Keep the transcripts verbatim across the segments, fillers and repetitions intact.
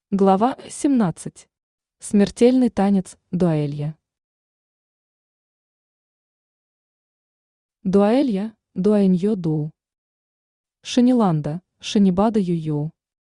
Глава семнадцать. Смертельный танец Дуаэлья. Дуаэлья, Дуаэньё Ду. Шиниланда, Шинибада Юю.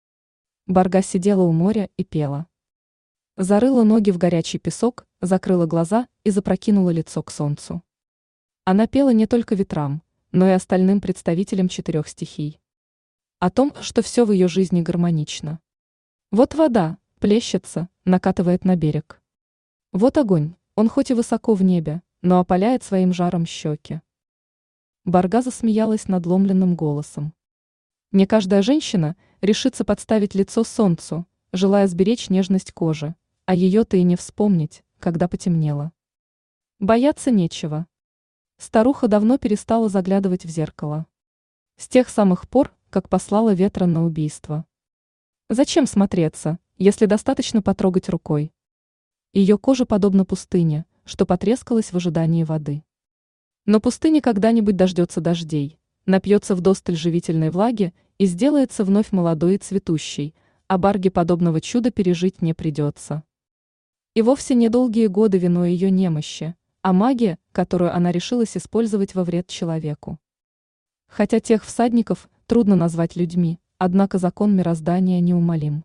Барга сидела у моря и пела. Зарыла ноги в горячий песок, закрыла глаза и запрокинула лицо к солнцу. Она пела не только ветрам, но и остальным представителям четырех стихий. О том, что все в ее жизни гармонично. Вот вода, плещется, накатывает на берег. Вот огонь, он хоть и высоко в небе, но опаляет своим жаром щеки. Барга засмеялась надломленным голосом. Не каждая женщина решится подставить лицо солнцу, желая сберечь нежность кожи, а ее-то и не вспомнить, когда потемнело. Бояться нечего. Старуха давно перестала заглядывать в зеркало. С тех самых пор, как послала ветра на убийство. Зачем смотреться, если достаточно потрогать рукой? Ее кожа подобна пустыне, что потрескалась в ожидании воды. Но пустыня когда-нибудь дождется дождей, напьется вдосталь живительной влаги и сделается вновь молодой и цветущей, а Барге подобного чуда пережить не придется. И вовсе недолгие годы виной ее немощи, а магия, которую она решилась использовать во вред человеку. Хотя тех всадников трудно назвать людьми, однако закон мироздания неумолим.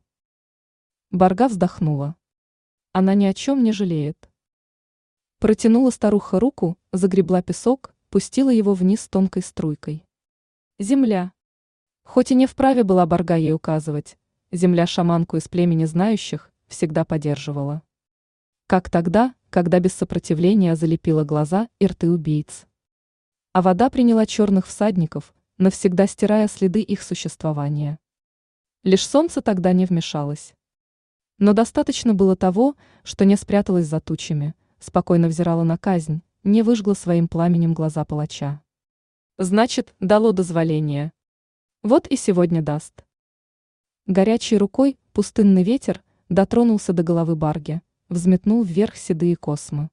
Барга вздохнула. Она ни о чем не жалеет. Протянула старуха руку, загребла песок, пустила его вниз тонкой струйкой. Земля. Хоть и не вправе была Барга ей указывать, земля шаманку из племени знающих всегда поддерживала. Как тогда, когда без сопротивления залепила глаза и рты убийц. А вода приняла черных всадников, навсегда стирая следы их существования. Лишь солнце тогда не вмешалось. Но достаточно было того, что не спряталось за тучами, спокойно взирала на казнь, не выжгла своим пламенем глаза палача. Значит, дало дозволение. Вот и сегодня даст. Горячей рукой пустынный ветер дотронулся до головы Барги, взметнул вверх седые космы.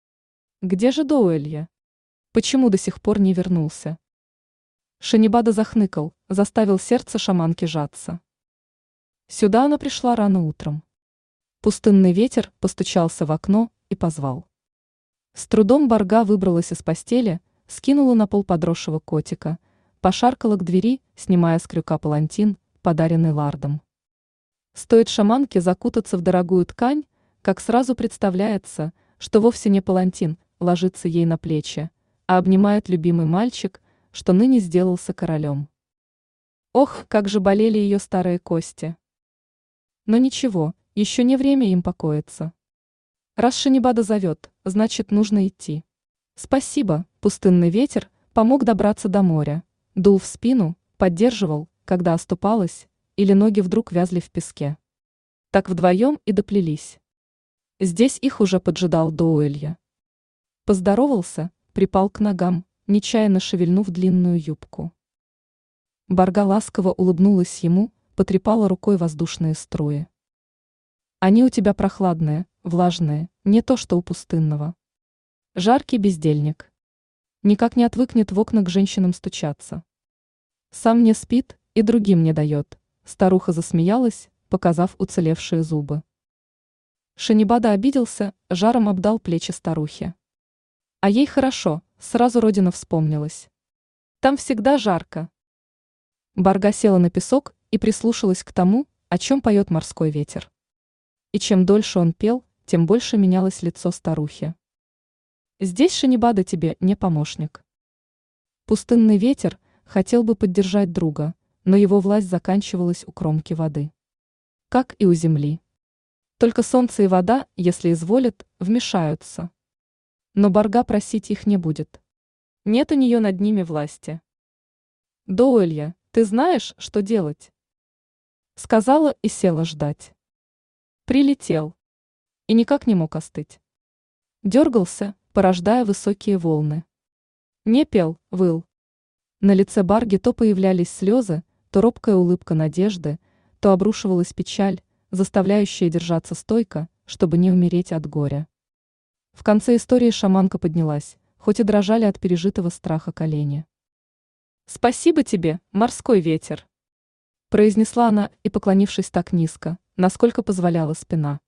Где же Дуэлья? Почему до сих пор не вернулся? Шинибада захныкал, заставил сердце шаманки сжаться. Сюда она пришла рано утром. Пустынный ветер постучался в окно и позвал. С трудом Барга выбралась из постели, скинула на пол подросшего котика, пошаркала к двери, снимая с крюка палантин, подаренный лардом. Стоит шаманке закутаться в дорогую ткань, как сразу представляется, что вовсе не палантин ложится ей на плечи, а обнимает любимый мальчик, что ныне сделался королем. Ох, как же болели ее старые кости. Но ничего, еще не время им покоиться. Раз Шинибада зовет, значит, нужно идти. Спасибо, пустынный ветер помог добраться до моря, дул в спину, поддерживал, когда оступалась, или ноги вдруг вязли в песке. Так вдвоем и доплелись. Здесь их уже поджидал Дуэлья. Поздоровался, припал к ногам, нечаянно шевельнув длинную юбку. Барга ласково улыбнулась ему, потрепала рукой воздушные струи. Они у тебя прохладные, влажные, не то что у пустынного. Жаркий бездельник. Никак не отвыкнет в окна к женщинам стучаться. Сам не спит и другим не дает. Старуха засмеялась, показав уцелевшие зубы. Шинибада обиделся, жаром обдал плечи старухи. А ей хорошо, сразу родина вспомнилась. Там всегда жарко. Барга села на песок и прислушалась к тому, о чем поет морской ветер. И чем дольше он пел, тем больше менялось лицо старухи. Здесь Шинибада тебе не помощник. Пустынный ветер хотел бы поддержать друга, но его власть заканчивалась у кромки воды. Как и у земли. Только солнце и вода, если изволят, вмешаются. Но Барга просить их не будет. Нет у нее над ними власти. Дуэлья, ты знаешь, что делать? Сказала и села ждать. Прилетел. И никак не мог остыть. Дергался, порождая высокие волны. Не пел, выл. На лице Барги то появлялись слезы, то робкая улыбка надежды, то обрушивалась печаль, заставляющая держаться стойко, чтобы не умереть от горя. В конце истории шаманка поднялась, хоть и дрожали от пережитого страха колени. Спасибо тебе, морской ветер. произнесла она и, поклонившись так низко, насколько позволяла спина.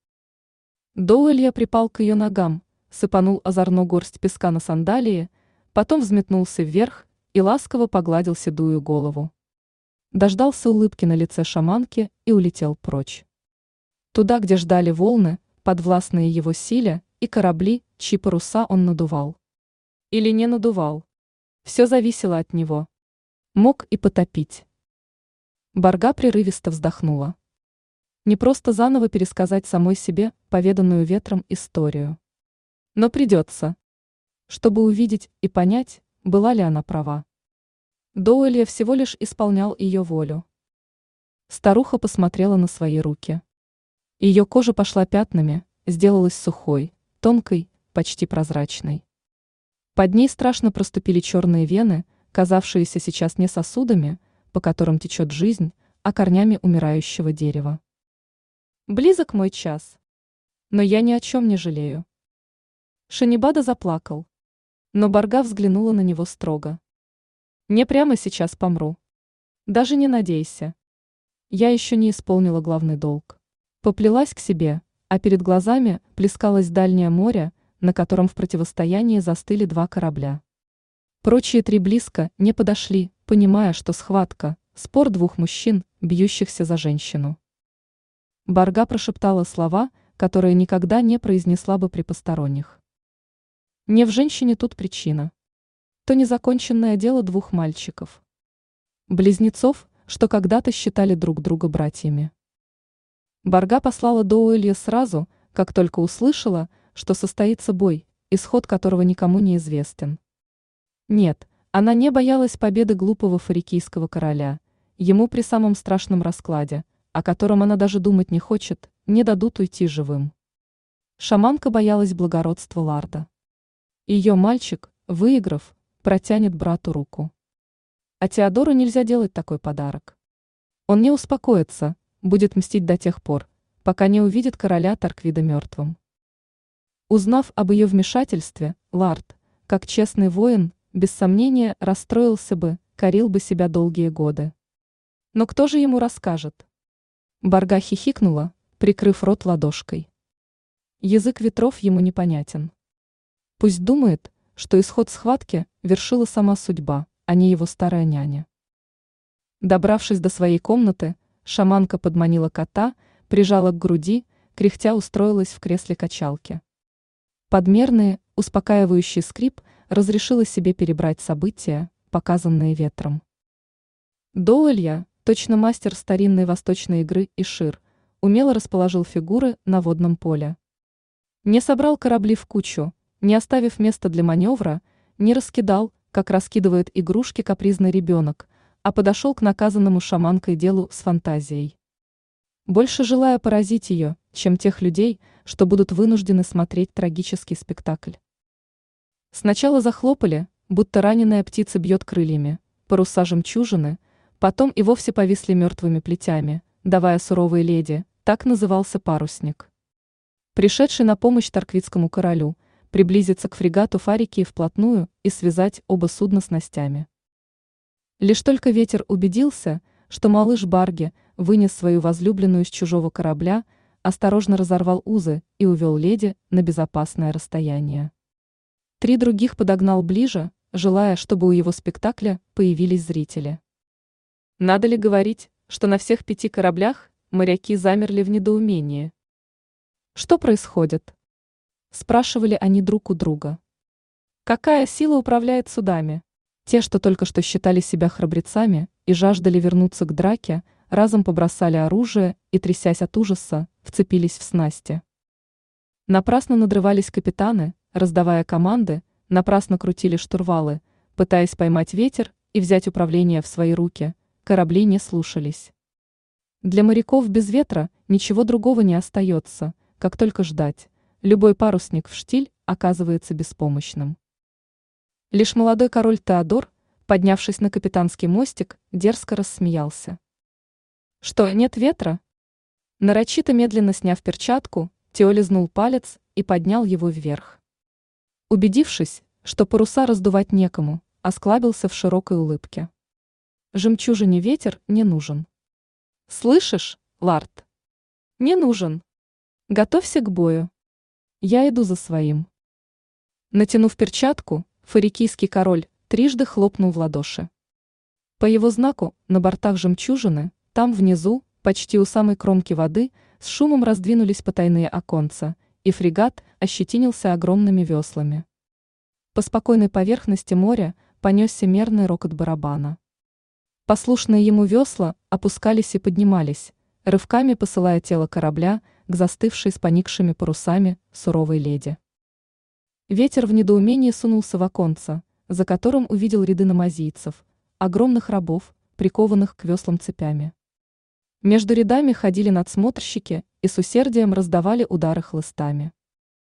Доуэлья припал к ее ногам, сыпанул озорно горсть песка на сандалии, потом взметнулся вверх и ласково погладил седую голову. Дождался улыбки на лице шаманки и улетел прочь. Туда, где ждали волны, подвластные его силе, и корабли, чьи паруса он надувал. Или не надувал. Все зависело от него. Мог и потопить. Барга прерывисто вздохнула. Не просто заново пересказать самой себе поведанную ветром историю. Но придется, чтобы увидеть и понять, была ли она права. Доуэлья всего лишь исполнял ее волю. Старуха посмотрела на свои руки. Ее кожа пошла пятнами, сделалась сухой, тонкой, почти прозрачной. Под ней страшно проступили черные вены, казавшиеся сейчас не сосудами, по которым течет жизнь, а корнями умирающего дерева. Близок мой час. Но я ни о чем не жалею. Шанибада заплакал. Но Барга взглянула на него строго. Не прямо сейчас помру. Даже не надейся. Я еще не исполнила главный долг. Поплелась к себе, а перед глазами плескалось дальнее море, на котором в противостоянии застыли два корабля. Прочие три близко не подошли, понимая, что схватка – спор двух мужчин, бьющихся за женщину. Барга прошептала слова, которые никогда не произнесла бы при посторонних. Не в женщине тут причина. То незаконченное дело двух мальчиков. Близнецов, что когда-то считали друг друга братьями. Барга послала Доуэлья сразу, как только услышала, что состоится бой, исход которого никому не известен. Нет, она не боялась победы глупого фарикийского короля, ему при самом страшном раскладе, о котором она даже думать не хочет, не дадут уйти живым. Шаманка боялась благородства Ларда. Ее мальчик, выиграв, протянет брату руку. А Теодору нельзя делать такой подарок. Он не успокоится, будет мстить до тех пор, пока не увидит короля Тарквида мертвым. Узнав об ее вмешательстве, Лард, как честный воин, без сомнения расстроился бы, корил бы себя долгие годы. Но кто же ему расскажет? Барга хихикнула, прикрыв рот ладошкой. Язык ветров ему непонятен. Пусть думает, что исход схватки вершила сама судьба, а не его старая няня. Добравшись до своей комнаты, шаманка подманила кота, прижала к груди, кряхтя устроилась в кресле качалки. Подмерный, успокаивающий скрип разрешила себе перебрать события, показанные ветром. Доуэлья, точно мастер старинной восточной игры Ишир, умело расположил фигуры на водном поле. Не собрал корабли в кучу, не оставив места для маневра, не раскидал, как раскидывает игрушки капризный ребенок, а подошел к наказанному шаманкой делу с фантазией. Больше желая поразить ее, чем тех людей, что будут вынуждены смотреть трагический спектакль. Сначала захлопали, будто раненая птица бьет крыльями, паруса жемчужины, потом и вовсе повисли мертвыми плетями, давая суровой леди, так назывался парусник. Пришедший на помощь Тарквидскому королю, приблизиться к фрегату Фарикии вплотную и связать оба судна снастями. Лишь только ветер убедился, что малыш Барги вынес свою возлюбленную с чужого корабля, осторожно разорвал узы и увел леди на безопасное расстояние. Три других подогнал ближе, желая, чтобы у его спектакля появились зрители. Надо ли говорить, что на всех пяти кораблях моряки замерли в недоумении? Что происходит? Спрашивали они друг у друга. Какая сила управляет судами? Те, что только что считали себя храбрецами и жаждали вернуться к драке, разом побросали оружие и, трясясь от ужаса, вцепились в снасти. Напрасно надрывались капитаны, раздавая команды, напрасно крутили штурвалы, пытаясь поймать ветер и взять управление в свои руки, корабли не слушались. Для моряков без ветра ничего другого не остается, как только ждать. Любой парусник в штиль оказывается беспомощным. Лишь молодой король Теодор, поднявшись на капитанский мостик, дерзко рассмеялся. Что, нет ветра? Нарочито медленно сняв перчатку, Тео лизнул палец и поднял его вверх. Убедившись, что паруса раздувать некому, осклабился в широкой улыбке. Жемчужине ветер не нужен. Слышишь, Лард? Не нужен. Готовься к бою. Я иду за своим. Натянув перчатку, фарикийский король трижды хлопнул в ладоши. По его знаку на бортах «Жемчужины», там внизу, почти у самой кромки воды, с шумом раздвинулись потайные оконца, и фрегат ощетинился огромными веслами. По спокойной поверхности моря понесся мерный рокот барабана. Послушные ему весла опускались и поднимались, рывками посылая тело корабля к застывшей с поникшими парусами суровой леди. Ветер в недоумении сунулся в оконце, за которым увидел ряды намазийцев, огромных рабов, прикованных к веслам цепями. Между рядами ходили надсмотрщики и с усердием раздавали удары хлыстами.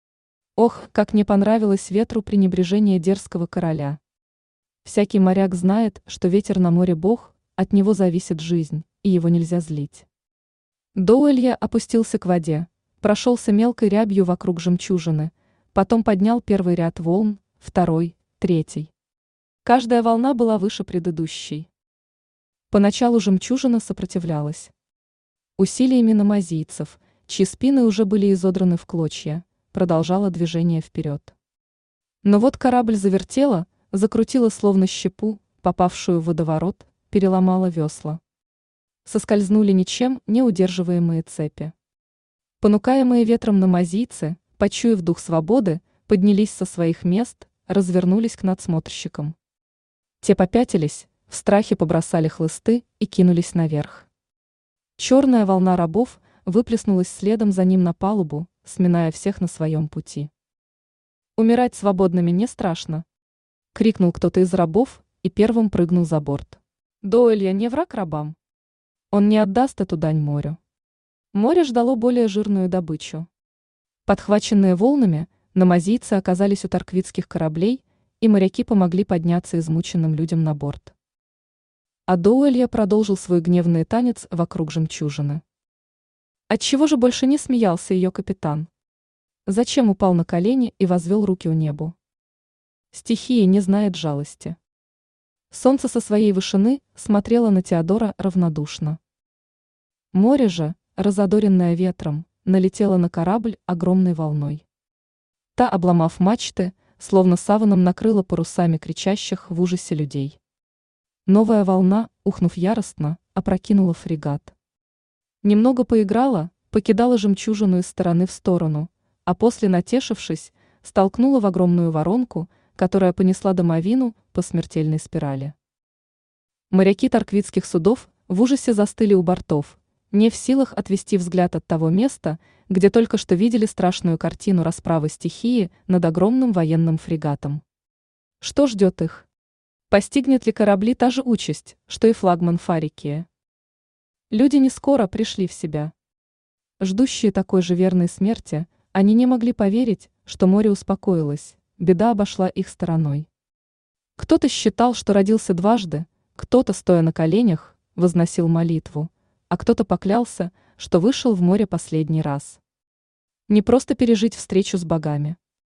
Ох, как не понравилось ветру пренебрежение дерзкого короля. Всякий моряк знает, что ветер на море бог, от него зависит жизнь, и его нельзя злить. Доуэлья опустился к воде, прошелся мелкой рябью вокруг жемчужины, потом поднял первый ряд волн, второй, третий. Каждая волна была выше предыдущей. Поначалу жемчужина сопротивлялась. Усилиями намазийцев, чьи спины уже были изодраны в клочья, продолжало движение вперед. Но вот корабль завертела, закрутила словно щепу, попавшую в водоворот, переломала весла. Соскользнули ничем не удерживаемые цепи. Понукаемые ветром намазийцы, почуяв дух свободы, поднялись со своих мест, развернулись к надсмотрщикам. Те попятились, в страхе побросали хлысты и кинулись наверх. Черная волна рабов выплеснулась следом за ним на палубу, сминая всех на своем пути. «Умирать свободными не страшно!» — крикнул кто-то из рабов и первым прыгнул за борт. Доуэлья не враг рабам. Он не отдаст эту дань морю. Море ждало более жирную добычу. Подхваченные волнами, намазийцы оказались у торквитских кораблей, и моряки помогли подняться измученным людям на борт. А Доуэлья продолжил свой гневный танец вокруг жемчужины. Отчего же больше не смеялся ее капитан? Зачем упал на колени и возвел руки у небу? Стихия не знает жалости. Солнце со своей вышины смотрело на Теодора равнодушно. Море же, разодоренное ветром, налетело на корабль огромной волной. Та, обломав мачты, словно саваном накрыла парусами кричащих в ужасе людей. Новая волна, ухнув яростно, опрокинула фрегат. Немного поиграла, покидала жемчужину из стороны в сторону, а после, натешившись, столкнула в огромную воронку, которая понесла домовину по смертельной спирали. Моряки торквитских судов в ужасе застыли у бортов, не в силах отвести взгляд от того места, где только что видели страшную картину расправы стихии над огромным военным фрегатом. Что ждет их? Постигнет ли корабли та же участь, что и флагман Фарикия? Люди не скоро пришли в себя. Ждущие такой же верной смерти, они не могли поверить, что море успокоилось, беда обошла их стороной. Кто-то считал, что родился дважды, кто-то, стоя на коленях, возносил молитву, а кто-то поклялся, что вышел в море последний раз. Не просто пережить встречу с богами.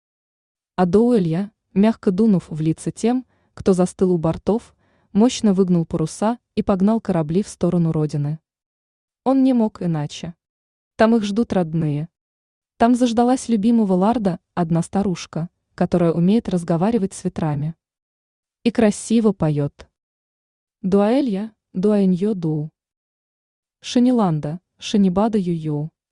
А Доуэлья, мягко дунув в лица тем, кто застыл у бортов, мощно выгнул паруса и погнал корабли в сторону родины. Он не мог иначе. Там их ждут родные. Там заждалась любимого Ларда одна старушка, которая умеет разговаривать с ветрами. И красиво поет. Дуаэлья, дуаэньё ду. Шиниланда, шинибада ю-ю.